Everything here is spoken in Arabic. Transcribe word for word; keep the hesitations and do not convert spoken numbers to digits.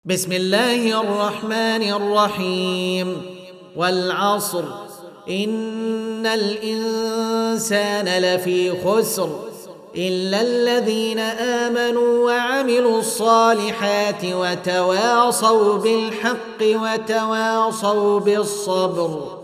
بسم الله الرحمن الرحيم. والعصر إن الإنسان لفي خسر إلا الذين آمنوا وعملوا الصالحات وتواصوا بالحق وتواصوا بالصبر.